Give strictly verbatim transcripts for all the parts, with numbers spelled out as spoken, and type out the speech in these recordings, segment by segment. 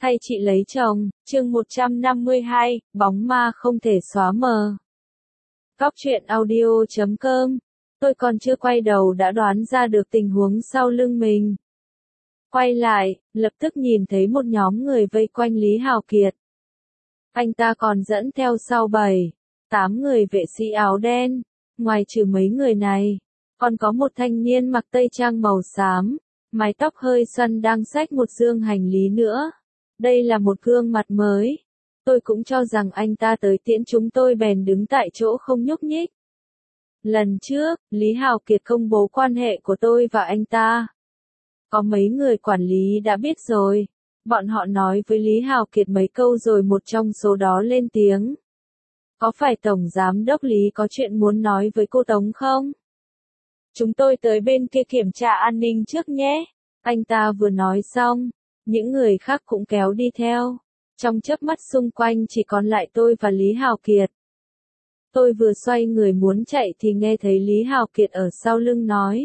hay chị lấy chồng, chương một trăm năm mươi hai, bóng ma không thể xóa mờ. Góc truyện audio chấm com. Tôi còn chưa quay đầu đã đoán ra được tình huống sau lưng mình. Quay lại, lập tức nhìn thấy một nhóm người vây quanh Lý Hào Kiệt. Anh ta còn dẫn theo sau bảy, tám người vệ sĩ áo đen, ngoài trừ mấy người này, còn có một thanh niên mặc tây trang màu xám, mái tóc hơi xoăn đang xách một dương hành lý nữa. Đây là một gương mặt mới. Tôi cũng cho rằng anh ta tới tiễn chúng tôi bèn đứng tại chỗ không nhúc nhích. Lần trước, Lý Hào Kiệt công bố quan hệ của tôi và anh ta. Có mấy người quản lý đã biết rồi. Bọn họ nói với Lý Hào Kiệt mấy câu rồi một trong số đó lên tiếng. Có phải Tổng Giám đốc Lý có chuyện muốn nói với cô Tống không? Chúng tôi tới bên kia kiểm tra an ninh trước nhé. Anh ta vừa nói xong, những người khác cũng kéo đi theo. Trong chớp mắt xung quanh chỉ còn lại tôi và Lý Hào Kiệt. Tôi vừa xoay người muốn chạy thì nghe thấy Lý Hào Kiệt ở sau lưng nói.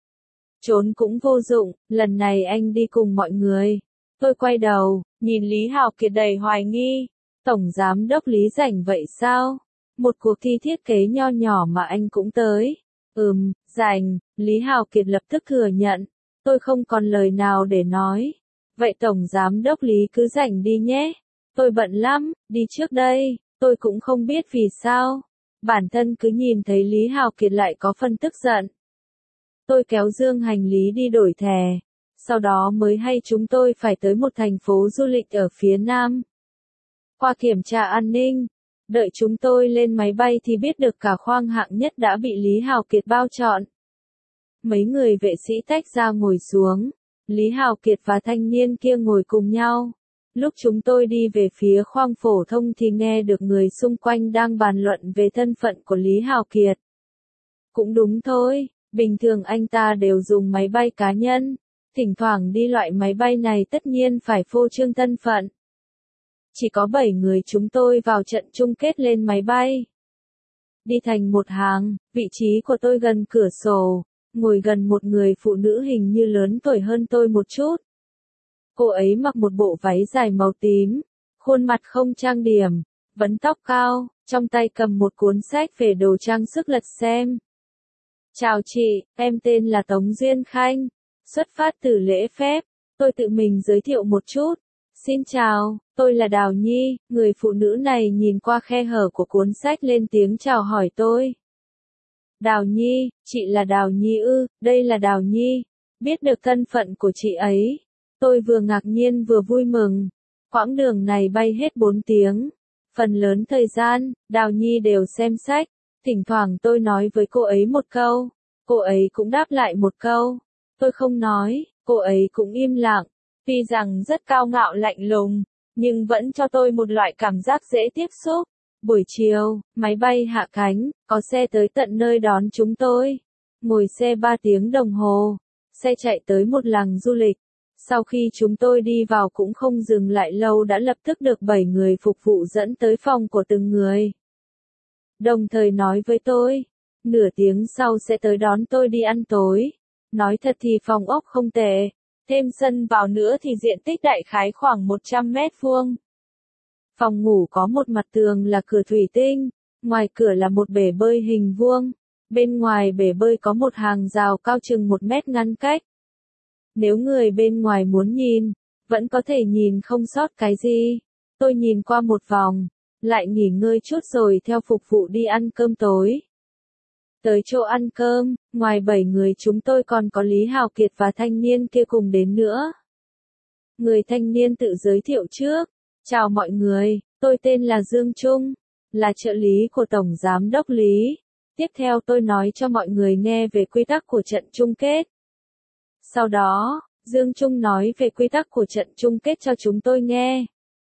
Trốn cũng vô dụng, lần này anh đi cùng mọi người. Tôi quay đầu, nhìn Lý Hào Kiệt đầy hoài nghi. Tổng Giám đốc Lý rảnh vậy sao? Một cuộc thi thiết kế nho nhỏ mà anh cũng tới. Ừm, rảnh, Lý Hào Kiệt lập tức thừa nhận. Tôi không còn lời nào để nói. Vậy Tổng Giám đốc Lý cứ rảnh đi nhé. Tôi bận lắm, đi trước đây. Tôi cũng không biết vì sao. Bản thân cứ nhìn thấy Lý Hào Kiệt lại có phần tức giận. Tôi kéo dương hành lý đi đổi thẻ. Sau đó mới hay chúng tôi phải tới một thành phố du lịch ở phía nam. Qua kiểm tra an ninh, đợi chúng tôi lên máy bay thì biết được cả khoang hạng nhất đã bị Lý Hào Kiệt bao trọn. Mấy người vệ sĩ tách ra ngồi xuống, Lý Hào Kiệt và thanh niên kia ngồi cùng nhau. Lúc chúng tôi đi về phía khoang phổ thông thì nghe được người xung quanh đang bàn luận về thân phận của Lý Hào Kiệt. Cũng đúng thôi, bình thường anh ta đều dùng máy bay cá nhân, thỉnh thoảng đi loại máy bay này tất nhiên phải phô trương thân phận. Chỉ có bảy người chúng tôi vào trận chung kết lên máy bay. Đi thành một hàng, vị trí của tôi gần cửa sổ, ngồi gần một người phụ nữ hình như lớn tuổi hơn tôi một chút. Cô ấy mặc một bộ váy dài màu tím, khuôn mặt không trang điểm, vấn tóc cao, trong tay cầm một cuốn sách về đồ trang sức lật xem. Chào chị, em tên là Tống Duyên Khanh, xuất phát từ lễ phép, tôi tự mình giới thiệu một chút. Xin chào, tôi là Đào Nhi, người phụ nữ này nhìn qua khe hở của cuốn sách lên tiếng chào hỏi tôi. Đào Nhi, chị là Đào Nhi ư, đây là Đào Nhi, biết được thân phận của chị ấy. Tôi vừa ngạc nhiên vừa vui mừng. Quãng đường này bay hết bốn tiếng. Phần lớn thời gian, Đào Nhi đều xem sách. Thỉnh thoảng tôi nói với cô ấy một câu. Cô ấy cũng đáp lại một câu. Tôi không nói, cô ấy cũng im lặng. Tuy rằng rất cao ngạo lạnh lùng, nhưng vẫn cho tôi một loại cảm giác dễ tiếp xúc. Buổi chiều, máy bay hạ cánh, có xe tới tận nơi đón chúng tôi. Ngồi xe ba tiếng đồng hồ. Xe chạy tới một làng du lịch. Sau khi chúng tôi đi vào cũng không dừng lại lâu đã lập tức được bảy người phục vụ dẫn tới phòng của từng người. Đồng thời nói với tôi, nửa tiếng sau sẽ tới đón tôi đi ăn tối. Nói thật thì phòng ốc không tệ, thêm sân vào nữa thì diện tích đại khái khoảng một trăm mét vuông. Phòng ngủ có một mặt tường là cửa thủy tinh, ngoài cửa là một bể bơi hình vuông. Bên ngoài bể bơi có một hàng rào cao chừng một mét ngăn cách. Nếu người bên ngoài muốn nhìn, vẫn có thể nhìn không sót cái gì. Tôi nhìn qua một vòng, lại nghỉ ngơi chút rồi theo phục vụ đi ăn cơm tối. Tới chỗ ăn cơm, ngoài bảy người chúng tôi còn có Lý Hào Kiệt và thanh niên kia cùng đến nữa. Người thanh niên tự giới thiệu trước. Chào mọi người, tôi tên là Dương Trung, là trợ lý của Tổng Giám đốc Lý. Tiếp theo tôi nói cho mọi người nghe về quy tắc của trận chung kết. Sau đó, Dương Trung nói về quy tắc của trận chung kết cho chúng tôi nghe.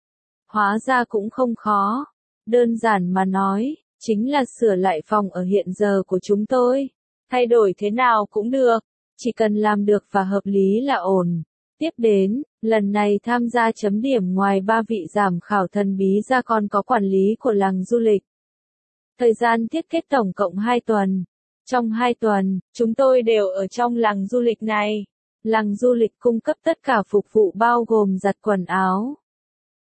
Hóa ra cũng không khó. Đơn giản mà nói, chính là sửa lại phòng ở hiện giờ của chúng tôi. Thay đổi thế nào cũng được, chỉ cần làm được và hợp lý là ổn. Tiếp đến, lần này tham gia chấm điểm ngoài ba vị giám khảo thần bí ra còn có quản lý của làng du lịch. Thời gian thiết kế tổng cộng hai tuần. Trong hai tuần, chúng tôi đều ở trong làng du lịch này. Làng du lịch cung cấp tất cả phục vụ bao gồm giặt quần áo,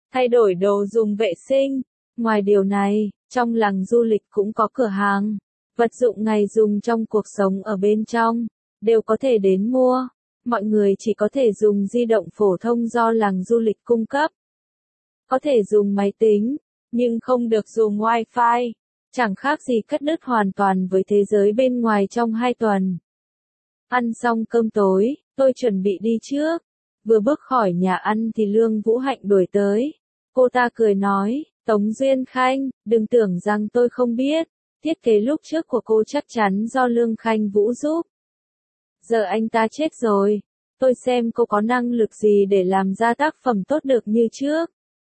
thay đổi đồ dùng vệ sinh. Ngoài điều này, trong làng du lịch cũng có cửa hàng, vật dụng ngày dùng trong cuộc sống ở bên trong, đều có thể đến mua. Mọi người chỉ có thể dùng di động phổ thông do làng du lịch cung cấp. Có thể dùng máy tính, nhưng không được dùng Wi-Fi, chẳng khác gì cắt đứt hoàn toàn với thế giới bên ngoài trong hai tuần. Ăn xong cơm tối, tôi chuẩn bị đi trước. Vừa bước khỏi nhà ăn thì Lương Vũ Hạnh đuổi tới. Cô ta cười nói, Tống Duyên Khanh, đừng tưởng rằng tôi không biết. Thiết kế lúc trước của cô chắc chắn do Lương Khanh Vũ giúp. Giờ anh ta chết rồi. Tôi xem cô có năng lực gì để làm ra tác phẩm tốt được như trước.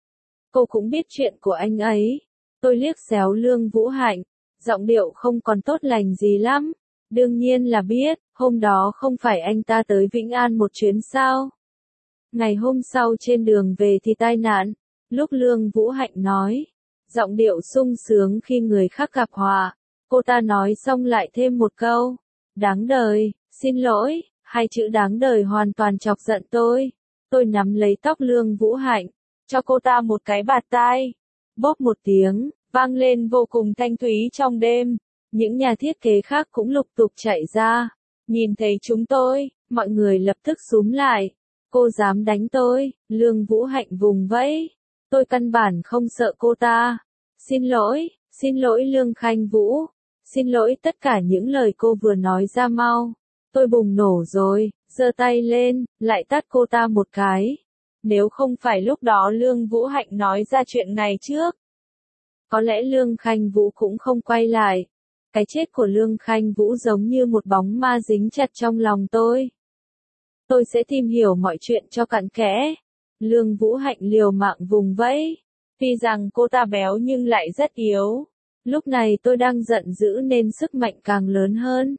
Cô cũng biết chuyện của anh ấy. Tôi liếc xéo Lương Vũ Hạnh. Giọng điệu không còn tốt lành gì lắm. Đương nhiên là biết, hôm đó không phải anh ta tới Vĩnh An một chuyến sao. Ngày hôm sau trên đường về thì tai nạn. Lúc Lương Vũ Hạnh nói, giọng điệu sung sướng khi người khác gặp họa. Cô ta nói xong lại thêm một câu. Đáng đời, xin lỗi, hai chữ đáng đời hoàn toàn chọc giận tôi. Tôi nắm lấy tóc Lương Vũ Hạnh, cho cô ta một cái bạt tai. Bốp một tiếng, vang lên vô cùng thanh thúy trong đêm. Những nhà thiết kế khác cũng lục tục chạy ra. Nhìn thấy chúng tôi, mọi người lập tức xúm lại. Cô dám đánh tôi, Lương Vũ Hạnh vùng vẫy. Tôi căn bản không sợ cô ta. Xin lỗi, xin lỗi Lương Khanh Vũ. Xin lỗi tất cả những lời cô vừa nói ra mau. Tôi bùng nổ rồi, giơ tay lên, lại tát cô ta một cái. Nếu không phải lúc đó Lương Vũ Hạnh nói ra chuyện này trước, có lẽ Lương Khanh Vũ cũng không quay lại. Cái chết của Lương Khanh Vũ giống như một bóng ma dính chặt trong lòng tôi. Tôi sẽ tìm hiểu mọi chuyện cho cặn kẽ. Lương Vũ Hạnh liều mạng vùng vẫy. Tuy rằng cô ta béo nhưng lại rất yếu. Lúc này tôi đang giận dữ nên sức mạnh càng lớn hơn.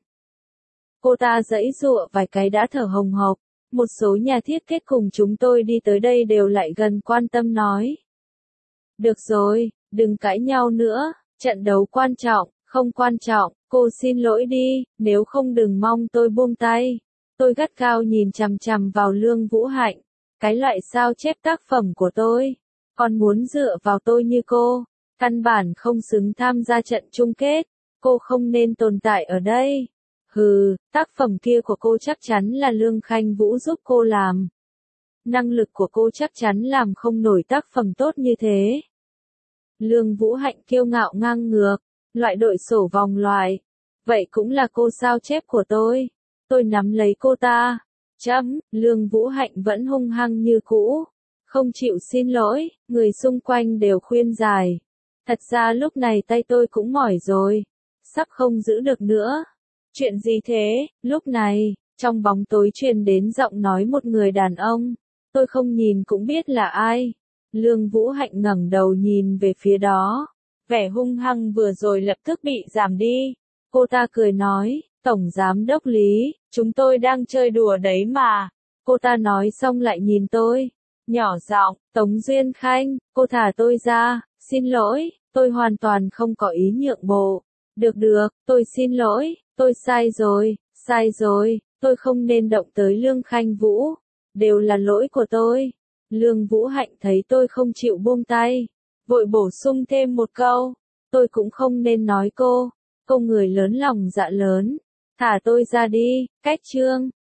Cô ta giãy giụa vài cái đã thở hồng hộc. Một số nhà thiết kế cùng chúng tôi đi tới đây đều lại gần quan tâm nói. Được rồi, đừng cãi nhau nữa, trận đấu quan trọng, không quan trọng, cô xin lỗi đi, nếu không đừng mong tôi buông tay. Tôi gắt gao nhìn chằm chằm vào Lương Vũ Hạnh. Cái loại sao chép tác phẩm của tôi, còn muốn dựa vào tôi như cô, căn bản không xứng tham gia trận chung kết. Cô không nên tồn tại ở đây. Hừ, tác phẩm kia của cô chắc chắn là Lương Khanh Vũ giúp cô làm. Năng lực của cô chắc chắn làm không nổi tác phẩm tốt như thế. Lương Vũ Hạnh kiêu ngạo ngang ngược, loại đội sổ vòng loại. Vậy cũng là cô sao chép của tôi. Tôi nắm lấy cô ta. Chấm, Lương Vũ Hạnh vẫn hung hăng như cũ. Không chịu xin lỗi, người xung quanh đều khuyên giải. Thật ra lúc này tay tôi cũng mỏi rồi. Sắp không giữ được nữa. Chuyện gì thế? Lúc này, trong bóng tối truyền đến giọng nói một người đàn ông. Tôi không nhìn cũng biết là ai. Lương Vũ Hạnh ngẩng đầu nhìn về phía đó. Vẻ hung hăng vừa rồi lập tức bị giảm đi. Cô ta cười nói, Tổng Giám đốc Lý, chúng tôi đang chơi đùa đấy mà. Cô ta nói xong lại nhìn tôi. Nhỏ giọng, Tống Duyên Khanh, cô thả tôi ra. Xin lỗi, tôi hoàn toàn không có ý nhượng bộ. Được được, tôi xin lỗi, tôi sai rồi, sai rồi, tôi không nên động tới Lương Khanh Vũ. Đều là lỗi của tôi. Lương Vũ Hạnh thấy tôi không chịu buông tay, vội bổ sung thêm một câu. Tôi cũng không nên nói cô. Cô người lớn lòng dạ lớn. Thả tôi ra đi, cách chương.